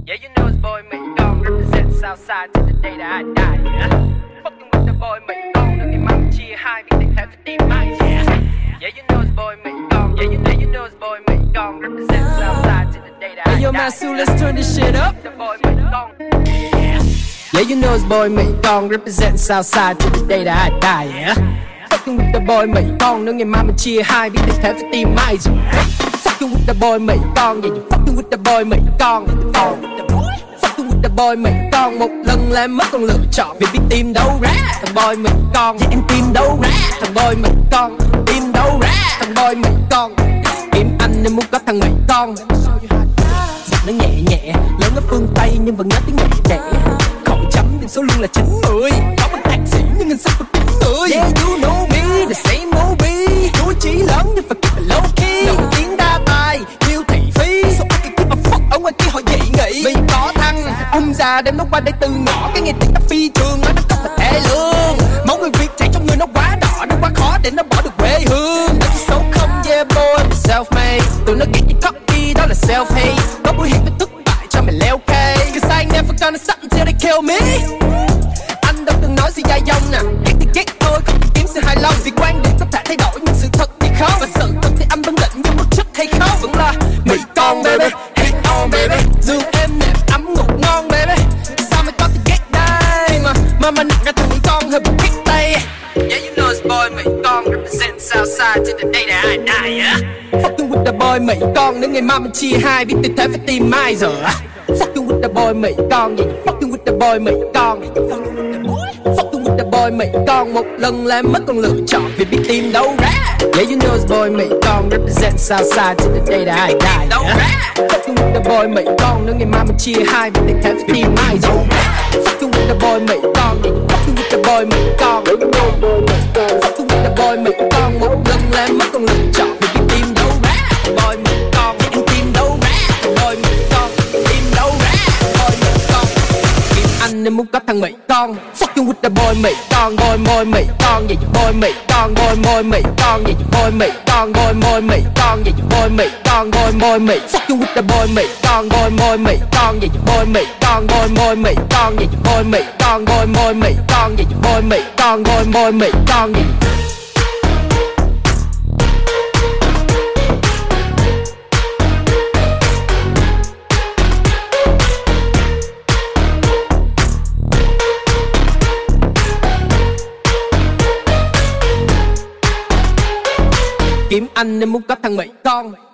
Yeah, you know it's boy Mate Gong represent Southside to the day that I die. Yeah. Fucking with the boy Mate Gong, đừng nghe mama chia hai vì tình thế phải tìm mãi. Yeah, yeah, you know it's boy Mate Gong. Yeah, you know it's boy Mate Gong represent Southside to the day that I die. Hey yo, Masu, let's turn this shit up. The boy Mate Gong. Yeah, you know it's boy Mate Gong represent Southside to the day that I die. Yeah. Fucking with the boy Mate Gong, đừng nghe mama chia hai vì tình thế phải tìm mãi. Fucking with the boy Mate Gong, yeah, you fucking with the boy Mate Gong. Fucking with the boy Mate Gong, một lần là mất con lựa chọn vì biết tìm đâu ra. Thằng boy Mate Gong, yeah, em tìm đâu ra. Thằng boy Mate Gong, tìm đâu ra. Thằng boy Mate Gong, kiếm anh nên muốn có thằng Mate Gong. Giọng nó nhẹ nhẹ, lớn ở phương Tây nhưng vẫn nhớ tiếng mẹ đẻ. Khẩu chấm điểm số luôn là 90. Có bằng thạc sĩ nhưng anh sắp được 9 người. Yeah, you know me, the same movie. Chú chí lớn nhưng phải keep it low key. Nổi tiếng đa tài, yêu thị phi. So I can keep a fuck ở ngoài kia họ dị nghị. Vì có thằng ông già đem nó qua đây từ nhỏ. Cái nghe tiếng nó phi trường nó không phải thể lương. Máu người Việt chảy trong người nó quá đỏ. Nó quá khó để nó bỏ được quê hương. Nó chỉ số không, yeah boy, I'm self-made. Tụi nó ghét như cocky, đó là self-hate. Có buổi hẹn với thất bại cho mày leo cây. Cause I ain't never gonna stop until they kill me. Anh đâu từng nói gì dài dòng nè. Ghét thì ghét thôi, không thể kiếm sự hài lòng. Vì quan điểm có thể thay đổi nhưng sự thật thì khó. Và sự thật thì anh vẫn định nhưng mức chất hay khó vẫn là Mate Gong baby, hate on baby. Dương em nẹp ấm ngủ ngon baby. Sao mày có thể ghét đây mà nặng ra thằng Mate Gong hơi bị ghét tay. Yeah, you know it's boy Mate Gong represent Southside to the day that I die. Yeah. Fucking with the boy Mate Gong, nếu ngày mai mình chia hai biết tình thế phải tìm mai giờ. Fucking with the boy Mate Gong, yeah, fucking with the boy Mate Gong. Fucking with the boy Mate Gong, một lần là mất con lựa chọn vì biết tìm đâu ra. Yeah, you know it's boy Mate Gong represent Southside to the day that I die. Yeah. Fucking with the boy Mate Gong, nếu ngày mai mình chia hai biết tình thế phải tìm mai giờ. Fucking with the boy Mate Gong, yeah, fucking with the boy Mate Gong. Fucking with the boy Mate Gong, một lần là mất con lựa chọn vì biết tìm đâu ra. Boy Mate Gong, em tìm đâu ra. Boy Mate Gong, tìm đâu ra. Boy Mate Gong, tìm anh nên muốn có thằng Mate Gong. Fucking with the boy Mate Gong, boy Mate Gong, yeah, you boy Mate Gong, boy Mate Gong, yeah, you boy Mate Gong, boy Mate Gong, yeah, you boy Mate Gong, boy Mate. Fucking with the boy Mate Gong, boy Mate Gong, yeah, you boy Mate Gong, boy Mate Gong, yeah, you boy Mate Gong, boy Mate Gong, yeah, you boy Mate Gong, boy Mate Gong, yeah. Kiếm anh nên muốn có thằng Mate Gong.